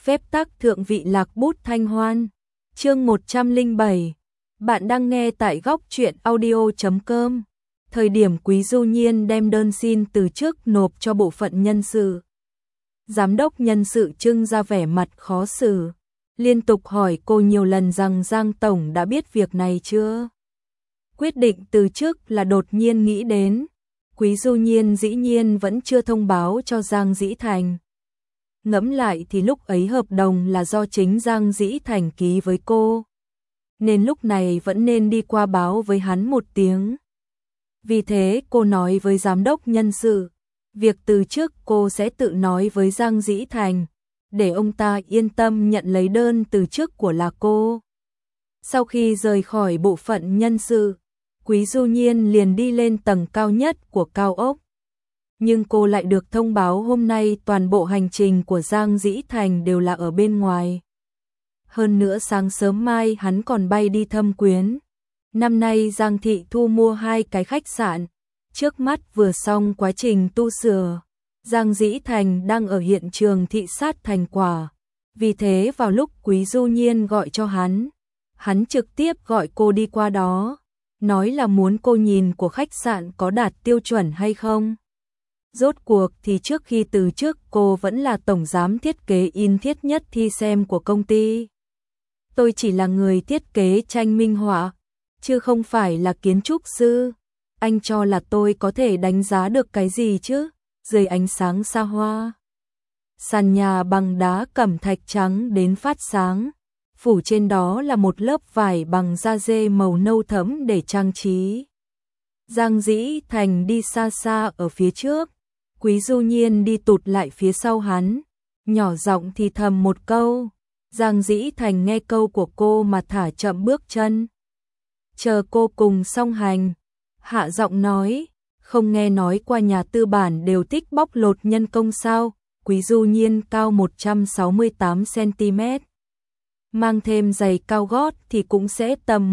phép tắc thượng vị lạc bút thanh hoan. Chương 107. Bạn đang nghe tại góc truyện audio.com. Thời điểm Quý Du Nhiên đem đơn xin từ chức nộp cho bộ phận nhân sự, giám đốc nhân sự trưng ra vẻ mặt khó xử, liên tục hỏi cô nhiều lần rằng Giang tổng đã biết việc này chưa. Quyết định từ chức là đột nhiên nghĩ đến, Quý Du Nhiên dĩ nhiên vẫn chưa thông báo cho Giang Dĩ Thành. Ngẫm lại thì lúc ấy hợp đồng là do chính Giang Dĩ Thành ký với cô, nên lúc này vẫn nên đi qua báo với hắn một tiếng. Vì thế cô nói với giám đốc nhân sự, việc từ chức cô sẽ tự nói với Giang Dĩ Thành, để ông ta yên tâm nhận lấy đơn từ chức của là cô. Sau khi rời khỏi bộ phận nhân sự, Quý Du Nhiên liền đi lên tầng cao nhất của cao ốc. Nhưng cô lại được thông báo hôm nay toàn bộ hành trình của Giang Dĩ Thành đều là ở bên ngoài. Hơn nữa sáng sớm mai hắn còn bay đi thăm Quyến. Năm nay Giang Thị thu mua 2 cái khách sạn, trước mắt vừa xong quá trình tu sửa. Giang Dĩ Thành đang ở hiện trường thị sát thành quả. Vì thế vào lúc Quý Du Nhiên gọi cho hắn trực tiếp gọi cô đi qua đó, nói là muốn cô nhìn của khách sạn có đạt tiêu chuẩn hay không. Rốt cuộc thì trước khi từ chức cô vẫn là tổng giám thiết kế in thiết nhất thi xem của công ty. Tôi chỉ là người thiết kế tranh minh họa, chứ không phải là kiến trúc sư. Anh cho là tôi có thể đánh giá được cái gì chứ? Dưới ánh sáng xa hoa, sàn nhà bằng đá cẩm thạch trắng đến phát sáng, phủ trên đó là một lớp vải bằng da dê màu nâu thẫm để trang trí. Giang Dĩ Thành đi xa xa ở phía trước, Quý Du Nhiên đi tụt lại phía sau hắn, nhỏ giọng thì thầm một câu. Giang Dĩ Thành nghe câu của cô mà thả chậm bước chân. Chờ cô cùng xong hành, hạ giọng nói, không nghe nói qua nhà tư bản đều thích bóc lột nhân công sao? Quý Du Nhiên cao 168cm, mang thêm giày cao gót thì cũng sẽ tầm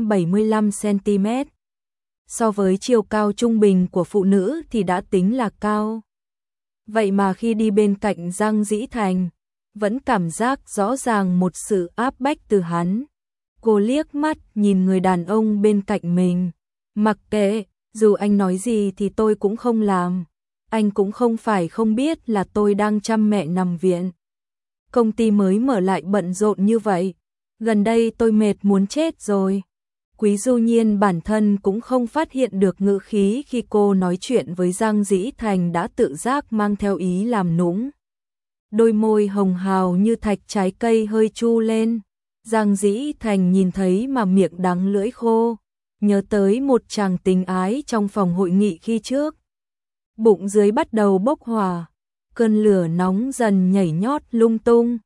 175cm. So với chiều cao trung bình của phụ nữ thì đã tính là cao. Vậy mà khi đi bên cạnh Giang Dĩ Thành, vẫn cảm giác rõ ràng một sự áp bách từ hắn. Cô liếc mắt nhìn người đàn ông bên cạnh mình, mặc kệ, dù anh nói gì thì tôi cũng không làm. Anh cũng không phải không biết là tôi đang chăm mẹ nằm viện. Công ty mới mở lại bận rộn như vậy, gần đây tôi mệt muốn chết rồi. Quý Du Nhiên bản thân cũng không phát hiện được ngữ khí khi cô nói chuyện với Giang Dĩ Thành đã tự giác mang theo ý làm nũng. Đôi môi hồng hào như thạch trái cây hơi chu lên. Giang Dĩ Thành nhìn thấy mà miệng đắng lưỡi khô, nhớ tới một chàng tình ái trong phòng hội nghị khi trước. Bụng dưới bắt đầu bốc hỏa, cơn lửa nóng dần nhảy nhót lung tung.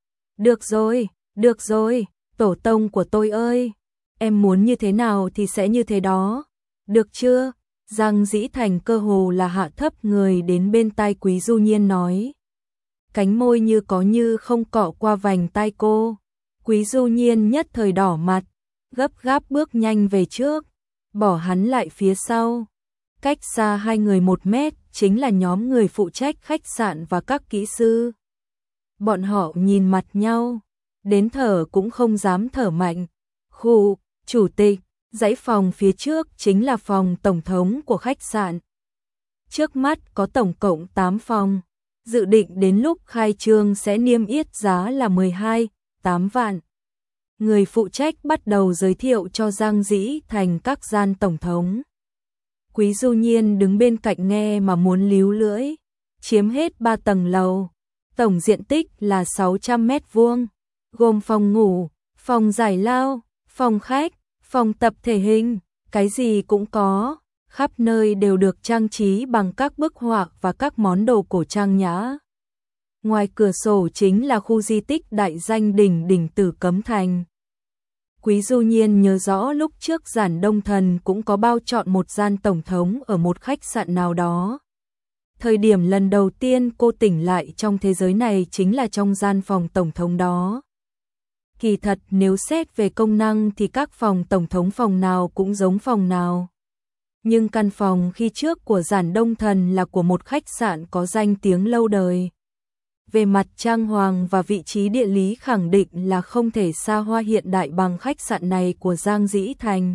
Được rồi, tổ tông của tôi ơi, em muốn như thế nào thì sẽ như thế đó, được chưa? Giang Dĩ Thành cơ hồ là hạ thấp người đến bên tai Quý Du Nhiên nói. Cánh môi như có như không cọ qua vành tai cô. Quý Du Nhiên nhất thời đỏ mặt, gấp gáp bước nhanh về trước, bỏ hắn lại phía sau. Cách xa hai người 1 mét chính là nhóm người phụ trách khách sạn và các kỹ sư. Bọn họ nhìn mặt nhau, đến thở cũng không dám thở mạnh. Khu, chủ tịch, dãy phòng phía trước chính là phòng tổng thống của khách sạn. Trước mắt có tổng cộng 8 phòng, dự định đến lúc khai trương sẽ niêm yết giá là 12,8 vạn. Người phụ trách bắt đầu giới thiệu cho Giang Dĩ Thành các gian tổng thống. Quý Du Nhiên đứng bên cạnh nghe mà muốn líu lưỡi. Chiếm hết 3 tầng lầu, tổng diện tích là 600 mét vuông, gồm phòng ngủ, phòng giải lao, phòng khách, phòng tập thể hình, cái gì cũng có, khắp nơi đều được trang trí bằng các bức họa và các món đồ cổ trang nhã. Ngoài cửa sổ chính là khu di tích đại danh đỉnh Tử Cấm Thành. Quý Du Nhiên nhớ rõ lúc trước Giản Đông Thần cũng có bao chọn một gian tổng thống ở một khách sạn nào đó. Thời điểm lần đầu tiên cô tỉnh lại trong thế giới này chính là trong gian phòng tổng thống đó. Kỳ thật nếu xét về công năng thì các phòng tổng thống phòng nào cũng giống phòng nào. Nhưng căn phòng khi trước của Giản Đông Thần là của một khách sạn có danh tiếng lâu đời. về mặt trang hoàng và vị trí địa lý khẳng định là không thể xa hoa hiện đại bằng khách sạn này của Giang Dĩ Thành.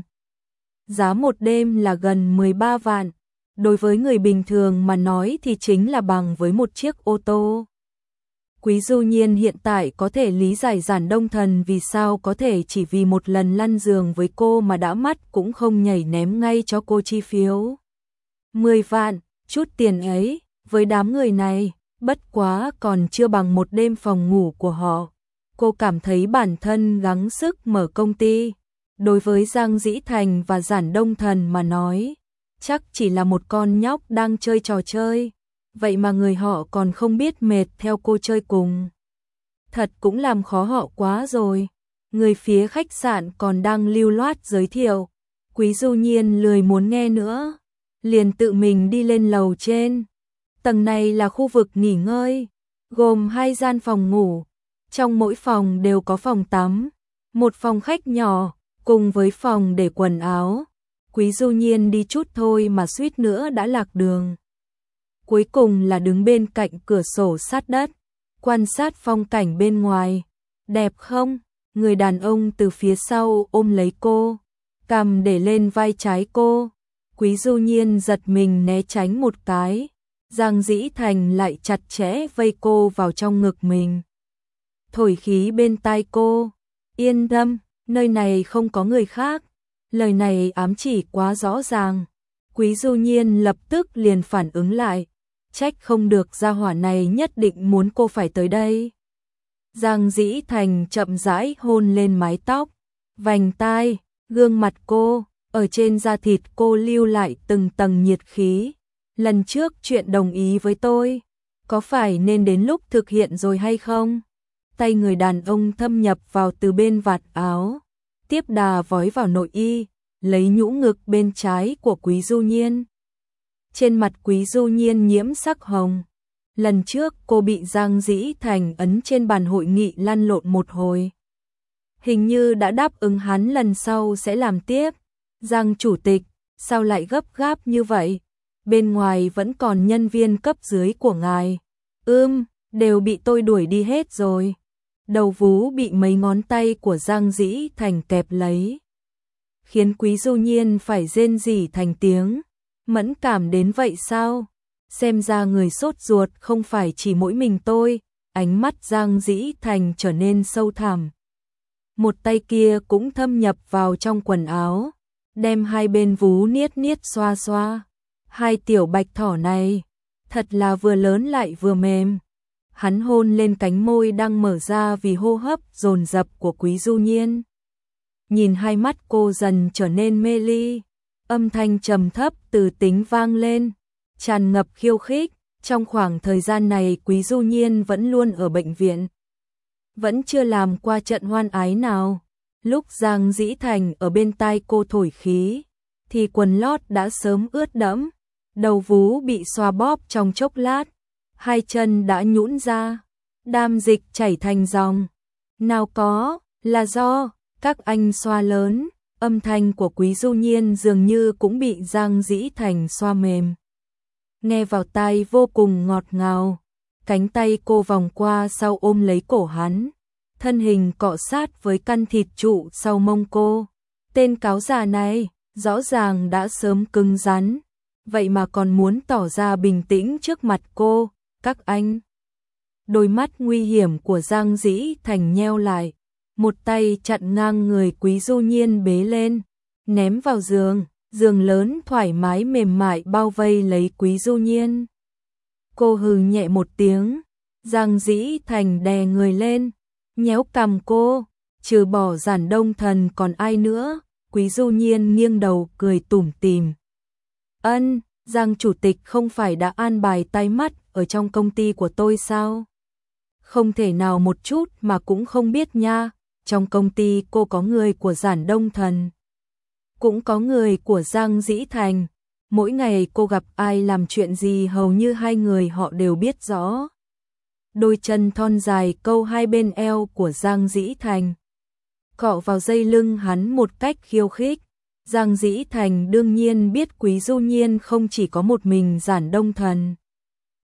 Giá một đêm là gần 13 vạn, đối với người bình thường mà nói thì chính là bằng với một chiếc ô tô. Quý Du Nhiên hiện tại có thể lý giải Giản Đông Thần vì sao có thể chỉ vì một lần lăn giường với cô mà đã mắt cũng không nhảy ném ngay cho cô chi phiếu. 10 vạn, chút tiền ấy, với đám người này, bất quá còn chưa bằng một đêm phòng ngủ của họ. Cô cảm thấy bản thân gắng sức mở công ty. Đối với Giang Dĩ Thành và Giản Đông Thần mà nói, chắc chỉ là một con nhóc đang chơi trò chơi. Vậy mà người họ còn không biết mệt theo cô chơi cùng. Thật cũng làm khó họ quá rồi. Người phía khách sạn còn đang lưu loát giới thiệu. Quý Du Nhiên lười muốn nghe nữa, liền tự mình đi lên lầu trên. Tầng này là khu vực nghỉ ngơi, gồm 2 gian phòng ngủ. Trong mỗi phòng đều có phòng tắm, một phòng khách nhỏ, cùng với phòng để quần áo. Quý Du Nhiên đi chút thôi mà suýt nữa đã lạc đường. Cuối cùng là đứng bên cạnh cửa sổ sát đất, quan sát phong cảnh bên ngoài. Đẹp không? Người đàn ông từ phía sau ôm lấy cô, cằm để lên vai trái cô. Quý Du Nhiên giật mình né tránh một cái. Giang Dĩ Thành lại chặt chẽ vây cô vào trong ngực mình, thổi khí bên tai cô. Yên tâm, nơi này không có người khác. Lời này ám chỉ quá rõ ràng. Quý Du Nhiên lập tức liền phản ứng lại. Trách không được gia hỏa này nhất định muốn cô phải tới đây. Giang Dĩ Thành chậm rãi hôn lên mái tóc, vành tai, gương mặt cô. Ở trên da thịt cô lưu lại từng tầng nhiệt khí. Lần trước chuyện đồng ý với tôi, có phải nên đến lúc thực hiện rồi hay không? Tay người đàn ông thâm nhập vào từ bên vạt áo, tiếp đà vói vào nội y, lấy nhũ ngực bên trái của Quý Du Nhiên. Trên mặt Quý Du Nhiên nhiễm sắc hồng. Lần trước cô bị Giang Dĩ Thành ấn trên bàn hội nghị lăn lộn một hồi. Hình như đã đáp ứng hắn lần sau sẽ làm tiếp. Giang chủ tịch, sao lại gấp gáp như vậy? Bên ngoài vẫn còn nhân viên cấp dưới của ngài. Đều bị tôi đuổi đi hết rồi. Đầu vú bị mấy ngón tay của Giang Dĩ Thành kẹp lấy, khiến Quý Du Nhiên phải rên rỉ thành tiếng. Mẫn cảm đến vậy sao? Xem ra người sốt ruột không phải chỉ mỗi mình tôi. Ánh mắt Giang Dĩ Thành trở nên sâu thẳm. Một tay kia cũng thâm nhập vào trong quần áo, đem hai bên vú niết niết xoa xoa. Hai tiểu bạch thỏ này, thật là vừa lớn lại vừa mềm. Hắn hôn lên cánh môi đang mở ra vì hô hấp dồn dập của Quý Du Nhiên. Nhìn hai mắt cô dần trở nên mê ly, âm thanh trầm thấp từ tính vang lên, tràn ngập khiêu khích. Trong khoảng thời gian này Quý Du Nhiên vẫn luôn ở bệnh viện, vẫn chưa làm qua trận hoan ái nào. Lúc Giang Dĩ Thành ở bên tai cô thổi khí, thì quần lót đã sớm ướt đẫm, đầu vú bị xoa bóp trong chốc lát, hai chân đã nhũn ra, đam dịch chảy thành dòng. Nào có, là do các anh xoa lớn. Âm thanh của Quý Du Nhiên dường như cũng bị Giang Dĩ Thành xoa mềm, nghe vào tai vô cùng ngọt ngào. Cánh tay cô vòng qua sau ôm lấy cổ hắn, thân hình cọ sát với căn thịt trụ sau mông cô. Tên cáo già này rõ ràng đã sớm cứng rắn, vậy mà còn muốn tỏ ra bình tĩnh trước mặt cô. Các anh. Đôi mắt nguy hiểm của Giang Dĩ Thành nheo lại, một tay chặn ngang người Quý Du Nhiên bế lên, ném vào giường. Giường lớn thoải mái mềm mại bao vây lấy Quý Du Nhiên. Cô hừ nhẹ một tiếng, Giang Dĩ Thành đè người lên, nhéo cằm cô. Trừ bỏ Giản Đông Thần còn ai nữa? Quý Du Nhiên nghiêng đầu cười tủm tỉm. Giang chủ tịch không phải đã an bài tai mắt ở trong công ty của tôi sao? Không thể nào một chút mà cũng không biết nha. Trong công ty cô có người của Giản Đông Thần, cũng có người của Giang Dĩ Thành. Mỗi ngày cô gặp ai làm chuyện gì hầu như hai người họ đều biết rõ. Đôi chân thon dài câu hai bên eo của Giang Dĩ Thành, cọ vào dây lưng hắn một cách khiêu khích. Giang Dĩ Thành đương nhiên biết Quý Du Nhiên không chỉ có một mình Giản Đông Thần.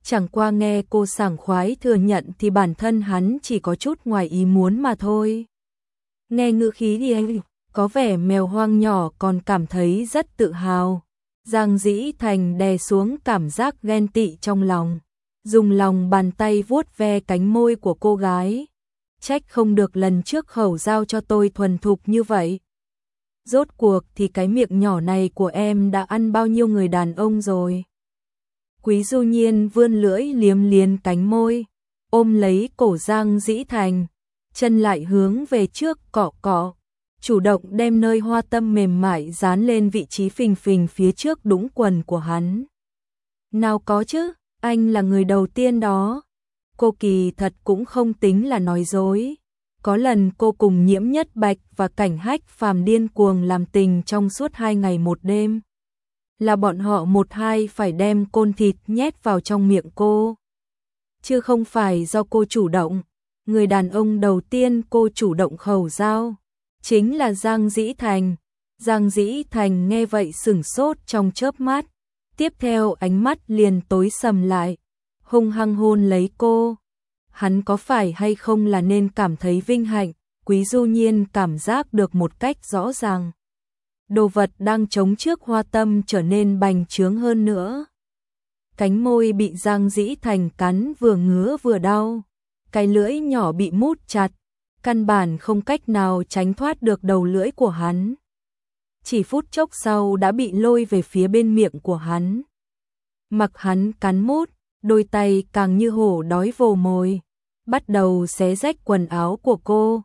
Chẳng qua nghe cô sảng khoái thừa nhận thì bản thân hắn chỉ có chút ngoài ý muốn mà thôi. Nghe ngữ khí thì anh có vẻ mèo hoang nhỏ còn cảm thấy rất tự hào. Giang Dĩ Thành đè xuống cảm giác ghen tị trong lòng, dùng lòng bàn tay vuốt ve cánh môi của cô gái. Trách không được lần trước khẩu giao cho tôi thuần thục như vậy. Rốt cuộc thì cái miệng nhỏ này của em đã ăn bao nhiêu người đàn ông rồi. Quý Du Nhiên vươn lưỡi liếm liếm cánh môi, ôm lấy cổ Giang Dĩ Thành, chân lại hướng về trước cọ cọ, chủ động đem nơi hoa tâm mềm mại dán lên vị trí phình phình phía trước đũng quần của hắn. Nào có chứ, anh là người đầu tiên đó. Cô kỳ thật cũng không tính là nói dối. Có lần cô cùng Nhiễm Nhất Bạch và Cảnh Hách Phàm điên cuồng làm tình trong suốt 2 ngày 1 đêm. Là bọn họ một hai phải đem côn thịt nhét vào trong miệng cô. Chứ không phải do cô chủ động. Người đàn ông đầu tiên cô chủ động khẩu giao chính là Giang Dĩ Thành. Giang Dĩ Thành nghe vậy sửng sốt trong chớp mắt. Tiếp theo ánh mắt liền tối sầm lại, hung hăng hôn lấy cô. Hắn có phải hay không là nên cảm thấy vinh hạnh? Quý Du Nhiên cảm giác được một cách rõ ràng. Đồ vật đang chống trước hoa tâm trở nên bành trướng hơn nữa. Cánh môi bị Giang Dĩ Thành cắn vừa ngứa vừa đau. Cái lưỡi nhỏ bị mút chặt, căn bản không cách nào tránh thoát được đầu lưỡi của hắn. Chỉ phút chốc sau đã bị lôi về phía bên miệng của hắn. Mặc hắn cắn mút, đôi tay càng như hổ đói vồ mồi, bắt đầu xé rách quần áo của cô.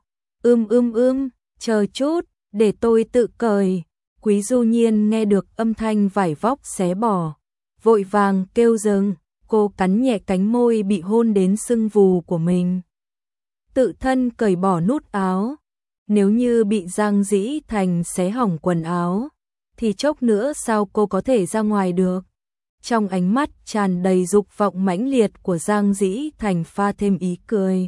Chờ chút, để tôi tự cởi. Quý Du Nhiên nghe được âm thanh vải vóc xé bỏ, vội vàng kêu dừng. Cô cắn nhẹ cánh môi bị hôn đến sưng vù của mình, tự thân cởi bỏ nút áo. Nếu như bị Giang Dĩ Thành xé hỏng quần áo, thì chốc nữa sao cô có thể ra ngoài được? Trong ánh mắt tràn đầy dục vọng mãnh liệt của Giang Dĩ Thành pha thêm ý cười.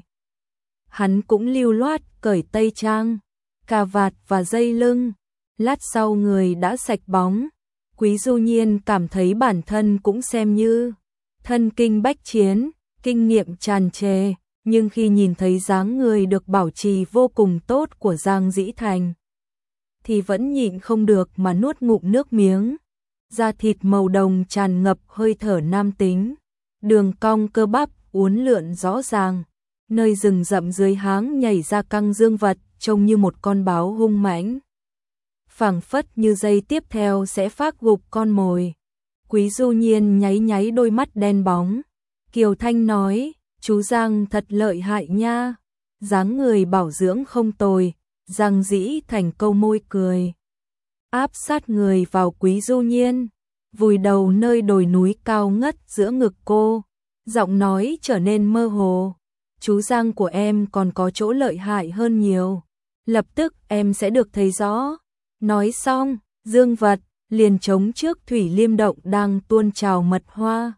Hắn cũng lưu loát cởi tây trang, cà vạt và dây lưng. Lát sau người đã sạch bóng. Quý Du Nhiên cảm thấy bản thân cũng xem như thân kinh bách chiến, kinh nghiệm tràn trề. Nhưng khi nhìn thấy dáng người được bảo trì vô cùng tốt của Giang Dĩ Thành, thì vẫn nhịn không được mà nuốt ngụm nước miếng. Da thịt màu đồng tràn ngập hơi thở nam tính, đường cong cơ bắp uốn lượn rõ ràng, nơi rừng rậm dưới háng nhảy ra căng dương vật trông như một con báo hung mãnh. Phảng phất như giây tiếp theo sẽ phác gục con mồi. Quý Du Nhiên nháy nháy đôi mắt đen bóng, kiều thanh nói, chú Giang thật lợi hại nha, dáng người bảo dưỡng không tồi. Giang Dĩ Thành câu môi cười, áp sát người vào Quý Du Nhiên, vùi đầu nơi đồi núi cao ngất giữa ngực cô, giọng nói trở nên mơ hồ. Chú Giang của em còn có chỗ lợi hại hơn nhiều, lập tức em sẽ được thấy rõ. Nói xong, dương vật liền chống trước thủy liêm động đang tuôn trào mật hoa.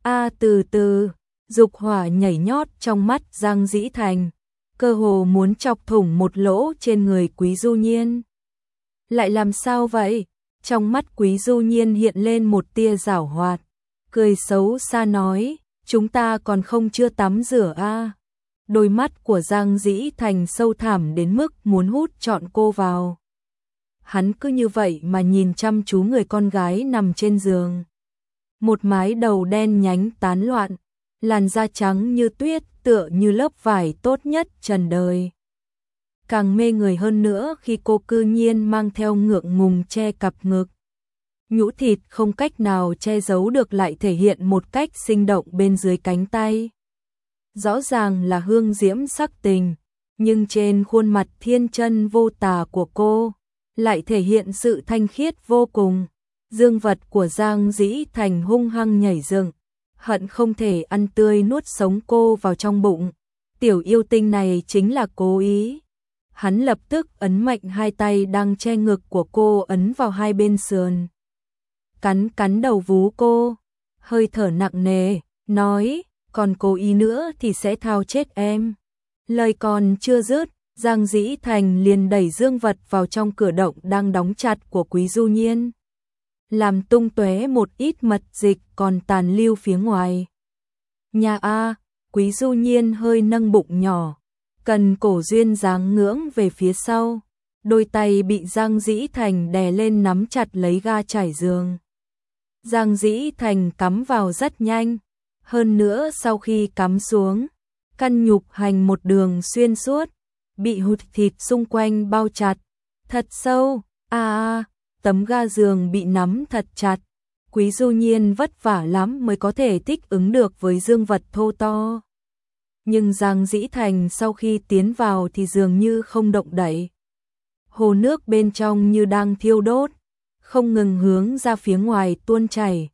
Từ từ, dục hỏa nhảy nhót trong mắt Giang Dĩ Thành, cơ hồ muốn chọc thủng một lỗ trên người Quý Du Nhiên. Lại làm sao vậy? Trong mắt Quý Du Nhiên hiện lên một tia giảo hoạt, cười xấu xa nói, chúng ta còn không chưa tắm rửa à. Đôi mắt của Giang Dĩ Thành sâu thẳm đến mức muốn hút trọn cô vào. Hắn cứ như vậy mà nhìn chăm chú người con gái nằm trên giường. Một mái đầu đen nhánh tán loạn, làn da trắng như tuyết tựa như lớp vải tốt nhất trần đời. Càng mê người hơn nữa khi cô cư nhiên mang theo ngượng ngùng che cặp ngực. Nhũ thịt không cách nào che giấu được lại thể hiện một cách sinh động bên dưới cánh tay. Rõ ràng là hương diễm sắc tình, nhưng trên khuôn mặt thiên chân vô tà của cô lại thể hiện sự thanh khiết vô cùng. Dương vật của Giang Dĩ Thành hung hăng nhảy dựng, hận không thể ăn tươi nuốt sống cô vào trong bụng. Tiểu yêu tinh này chính là cố ý. Hắn lập tức ấn mạnh hai tay đang che ngực của cô ấn vào hai bên sườn. Cắn đầu vú cô, hơi thở nặng nề, nói, còn cố ý nữa thì sẽ thao chết em. Lời còn chưa dứt, Giang Dĩ Thành liền đẩy dương vật vào trong cửa động đang đóng chặt của Quý Du Nhiên, làm tung tóe một ít mật dịch còn tàn lưu phía ngoài. Nhà a, Quý Du Nhiên hơi nâng bụng nhỏ, cần cổ duyên dáng ngưỡng về phía sau, đôi tay bị Giang Dĩ Thành đè lên nắm chặt lấy ga trải giường. Giang Dĩ Thành cắm vào rất nhanh, hơn nữa sau khi cắm xuống, căn nhục hành một đường xuyên suốt, bị hụt thịt xung quanh bao chặt, thật sâu, tấm ga giường bị nắm thật chặt. Quý Du Nhiên vất vả lắm mới có thể thích ứng được với dương vật thô to. Nhưng Giang Dĩ Thành sau khi tiến vào thì dường như không động đậy. Hồ nước bên trong như đang thiêu đốt, không ngừng hướng ra phía ngoài tuôn chảy.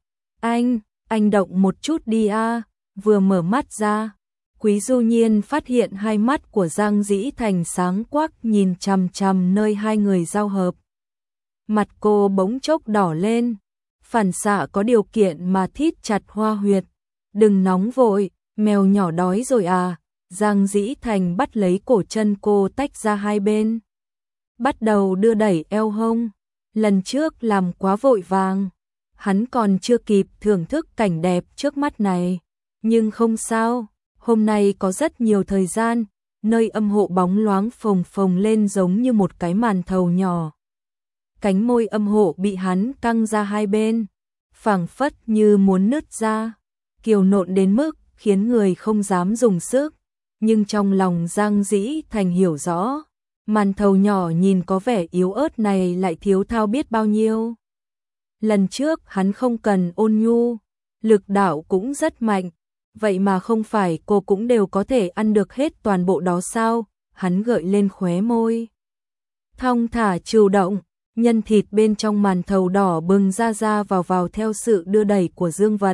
Anh động một chút đi a. Vừa mở mắt ra, Quý Du Nhiên phát hiện hai mắt của Giang Dĩ Thành sáng quắc nhìn chằm chằm nơi hai người giao hợp. Mặt cô bỗng chốc đỏ lên, phản xạ có điều kiện mà thít chặt hoa huyệt. Đừng nóng vội, mèo nhỏ đói rồi à. Giang Dĩ Thành bắt lấy cổ chân cô tách ra hai bên, bắt đầu đưa đẩy eo hông. Lần trước làm quá vội vàng, hắn còn chưa kịp thưởng thức cảnh đẹp trước mắt này. Nhưng không sao, hôm nay có rất nhiều thời gian, nơi âm hộ bóng loáng phồng phồng lên giống như một cái màn thầu nhỏ. Cánh môi âm hộ bị hắn căng ra hai bên, phảng phất như muốn nứt ra, kiều nộn đến mức khiến người không dám dùng sức. Nhưng trong lòng Giang Dĩ Thành hiểu rõ, màn thầu nhỏ nhìn có vẻ yếu ớt này lại thiếu thao biết bao nhiêu. Lần trước hắn không cần ôn nhu, lực đạo cũng rất mạnh, vậy mà không phải cô cũng đều có thể ăn được hết toàn bộ đó sao? Hắn gợi lên khóe môi, thong thả chủ động, nhân thịt bên trong màn thầu đỏ bừng ra vào theo sự đưa đẩy của dương vật.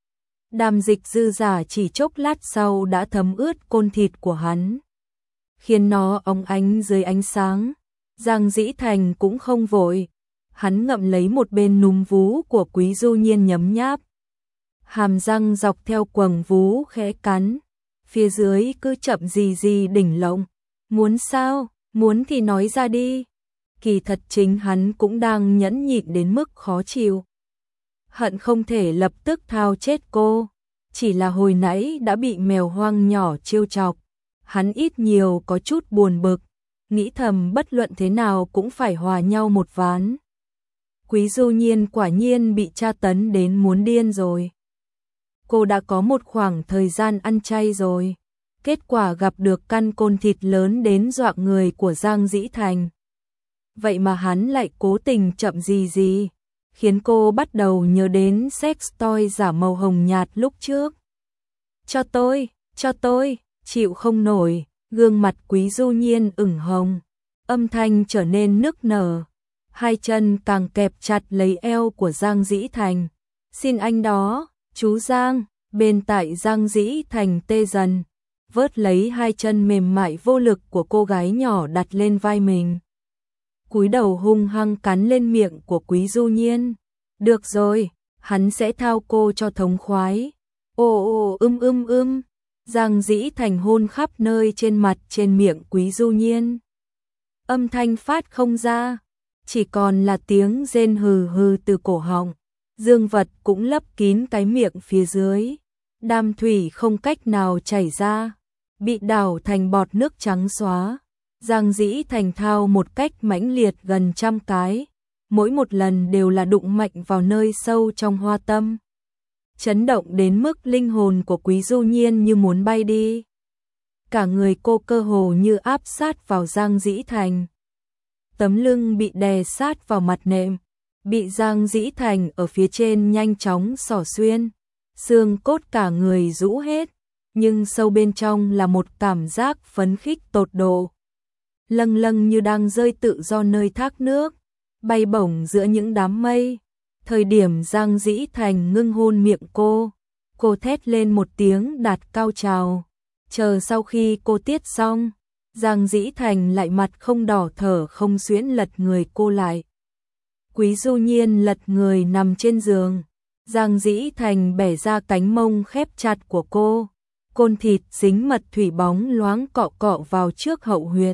Đàm dịch dư giả chỉ chốc lát sau đã thấm ướt côn thịt của hắn, khiến nó óng ánh dưới ánh sáng. Giang Dĩ Thành cũng không vội, hắn ngậm lấy một bên núm vú của Quý Du Nhiên nhấm nháp, hàm răng dọc theo quầng vú khẽ cắn, phía dưới cứ chậm gì đỉnh lộng. Muốn sao? Muốn thì nói ra đi. Kỳ thật chính hắn cũng đang nhẫn nhịn đến mức khó chịu, hận không thể lập tức thao chết cô. Chỉ là hồi nãy đã bị mèo hoang nhỏ trêu chọc, hắn ít nhiều có chút buồn bực, nghĩ thầm bất luận thế nào cũng phải hòa nhau một ván. Quý Du Nhiên quả nhiên bị tra tấn đến muốn điên rồi. Cô đã có một khoảng thời gian ăn chay rồi, kết quả gặp được căn côn thịt lớn đến dọa người của Giang Dĩ Thành. Vậy mà hắn lại cố tình chậm gì, khiến cô bắt đầu nhớ đến sex toy giả màu hồng nhạt lúc trước. Cho tôi, chịu không nổi, gương mặt Quý Du Nhiên ửng hồng, âm thanh trở nên nức nở, hai chân càng kẹp chặt lấy eo của Giang Dĩ Thành. Xin anh đó, chú Giang. Bên tại Giang Dĩ Thành tê dần, vớt lấy hai chân mềm mại vô lực của cô gái nhỏ đặt lên vai mình, cúi đầu hung hăng cắn lên miệng của Quý Du Nhiên. Được rồi, hắn sẽ thao cô cho thống khoái. Giang Dĩ Thành hôn khắp nơi trên mặt trên miệng Quý Du Nhiên. Âm thanh phát không ra, chỉ còn là tiếng rên hừ hừ từ cổ họng. Dương vật cũng lấp kín cái miệng phía dưới, đàm thủy không cách nào chảy ra, bị đảo thành bọt nước trắng xóa. Giang Dĩ Thành thao một cách mãnh liệt gần 100 cái, mỗi một lần đều là đụng mạnh vào nơi sâu trong hoa tâm, chấn động đến mức linh hồn của Quý Du Nhiên như muốn bay đi. Cả người cô cơ hồ như áp sát vào Giang Dĩ Thành, tấm lưng bị đè sát vào mặt nệm, bị Giang Dĩ Thành ở phía trên nhanh chóng xỏ xuyên, xương cốt cả người rũ hết, nhưng sâu bên trong là một cảm giác phấn khích tột độ, lâng lâng như đang rơi tự do nơi thác nước, bay bổng giữa những đám mây. Thời điểm Giang Dĩ Thành ngưng hôn miệng cô thét lên một tiếng đạt cao trào. Chờ sau khi cô tiết xong, Giang Dĩ Thành lại mặt không đỏ thở không xuyễn lật người cô lại. Quý Du Nhiên lật người nằm trên giường, Giang Dĩ Thành bẻ ra cánh mông khép chặt của cô, côn thịt dính mật thủy bóng loáng cọ cọ vào trước hậu huyệt.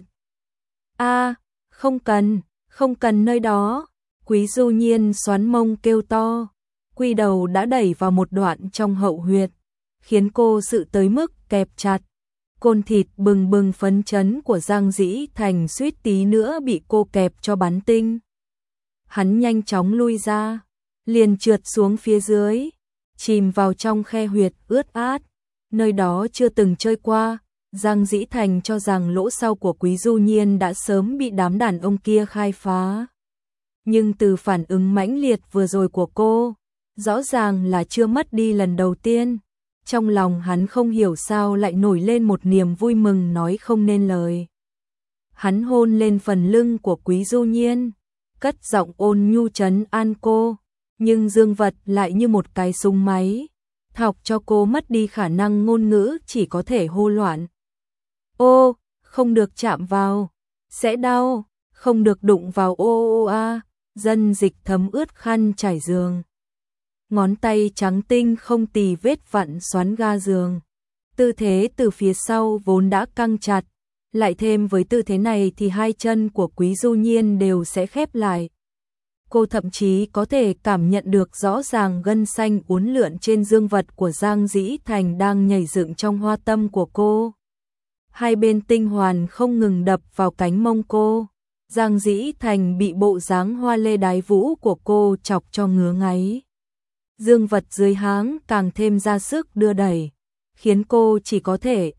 Không cần nơi đó. Quý Du Nhiên xoắn mông kêu to, quy đầu đã đẩy vào một đoạn trong hậu huyệt, khiến cô sự tới mức kẹp chặt. Côn thịt bừng bừng phấn chấn của Giang Dĩ Thành suýt tí nữa bị cô kẹp cho bắn tinh. Hắn nhanh chóng lui ra, liền trượt xuống phía dưới, chìm vào trong khe huyệt ướt át, nơi đó chưa từng chơi qua. Giang Dĩ Thành cho rằng lỗ sau của Quý Du Nhiên đã sớm bị đám đàn ông kia khai phá. Nhưng từ phản ứng mãnh liệt vừa rồi của cô, rõ ràng là chưa mất đi lần đầu tiên. Trong lòng hắn không hiểu sao lại nổi lên một niềm vui mừng nói không nên lời. Hắn hôn lên phần lưng của Quý Du Nhiên, cất giọng ôn nhu trấn an cô, nhưng dương vật lại như một cái súng máy, thọc cho cô mất đi khả năng ngôn ngữ, chỉ có thể hô loạn. Ô, không được chạm vào, sẽ đau, không được đụng vào ô ô a, dân dịch thấm ướt khăn trải giường. Ngón tay trắng tinh không tì vết vặn xoắn ga giường. Tư thế từ phía sau vốn đã căng chặt, lại thêm với tư thế này thì hai chân của Quý Du Nhiên đều sẽ khép lại. Cô thậm chí có thể cảm nhận được rõ ràng gân xanh uốn lượn trên dương vật của Giang Dĩ Thành đang nhảy dựng trong hoa tâm của cô. Hai bên tinh hoàn không ngừng đập vào cánh mông cô. Giang Dĩ Thành bị bộ dáng hoa lê đái vũ của cô chọc cho ngứa ngáy. Dương vật dưới háng càng thêm ra sức đưa đẩy, khiến cô chỉ có thể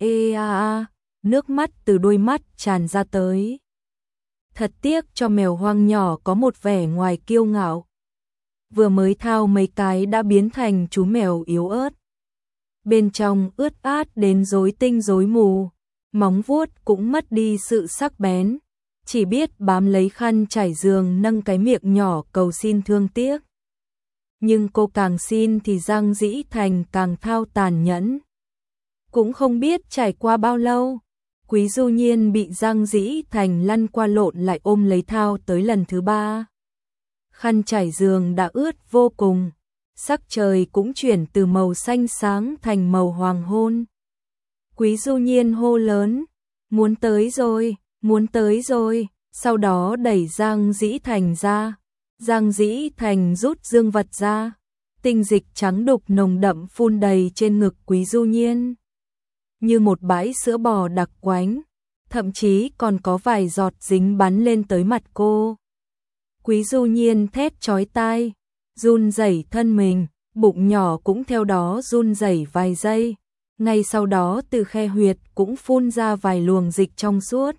nước mắt từ đôi mắt tràn ra tới. Thật tiếc cho mèo hoang nhỏ có một vẻ ngoài kiêu ngạo. Vừa mới thao mấy cái đã biến thành chú mèo yếu ớt. Bên trong ướt át đến rối tinh rối mù, móng vuốt cũng mất đi sự sắc bén, chỉ biết bám lấy khăn trải giường nâng cái miệng nhỏ cầu xin thương tiếc. Nhưng cô càng xin thì Giang Dĩ Thành càng thao tàn nhẫn. Cũng không biết trải qua bao lâu, Quý Du Nhiên bị Giang Dĩ Thành lăn qua lộn lại ôm lấy thao tới lần thứ 3. Khăn trải giường đã ướt vô cùng, sắc trời cũng chuyển từ màu xanh sáng thành màu hoàng hôn. Quý Du Nhiên hô lớn, muốn tới rồi, muốn tới rồi, sau đó đẩy Giang Dĩ Thành ra. Giang Dĩ Thành rút dương vật ra, tinh dịch trắng đục nồng đậm phun đầy trên ngực Quý Du Nhiên. Như một bãi sữa bò đặc quánh, thậm chí còn có vài giọt dính bắn lên tới mặt cô. Quý Du Nhiên thét chói tai, run rẩy thân mình, bụng nhỏ cũng theo đó run rẩy vài giây. Ngay sau đó từ khe huyệt cũng phun ra vài luồng dịch trong suốt.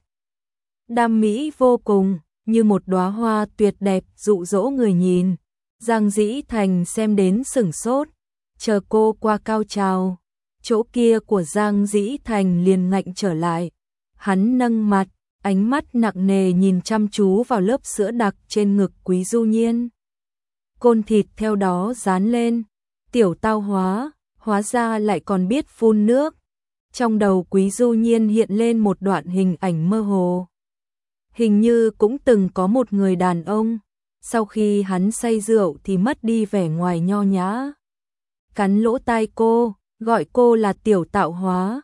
Đam mỹ vô cùng, như một đóa hoa tuyệt đẹp dụ dỗ người nhìn. Giang Dĩ Thành xem đến sửng sốt, chờ cô qua cao trào. Chỗ kia của Giang Dĩ Thành liền ngạnh trở lại. Hắn nâng mặt, ánh mắt nặng nề nhìn chăm chú vào lớp sữa đặc trên ngực Quý Du Nhiên. Côn thịt theo đó dán lên, tiểu tao hóa ra lại còn biết phun nước. Trong đầu Quý Du Nhiên hiện lên một đoạn hình ảnh mơ hồ. Hình như cũng từng có một người đàn ông, sau khi hắn say rượu thì mất đi vẻ ngoài nho nhã. Cắn lỗ tai cô, gọi cô là tiểu tạo hóa.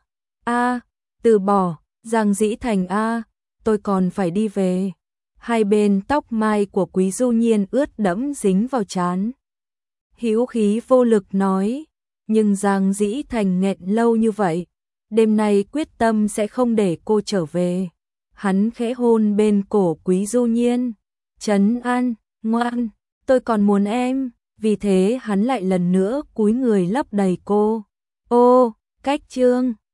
Từ bỏ, Giang Dĩ Thành tôi còn phải đi về. Hai bên tóc mai của Quý Du Nhiên ướt đẫm dính vào trán. Hữu khí vô lực nói, nhưng Giang Dĩ Thành nghẹn lâu như vậy, đêm nay quyết tâm sẽ không để cô trở về. Hắn khẽ hôn bên cổ Quý Du Nhiên, trấn an, ngoan, tôi còn muốn em. Vì thế hắn lại lần nữa cúi người lấp đầy cô. Ô, cách chương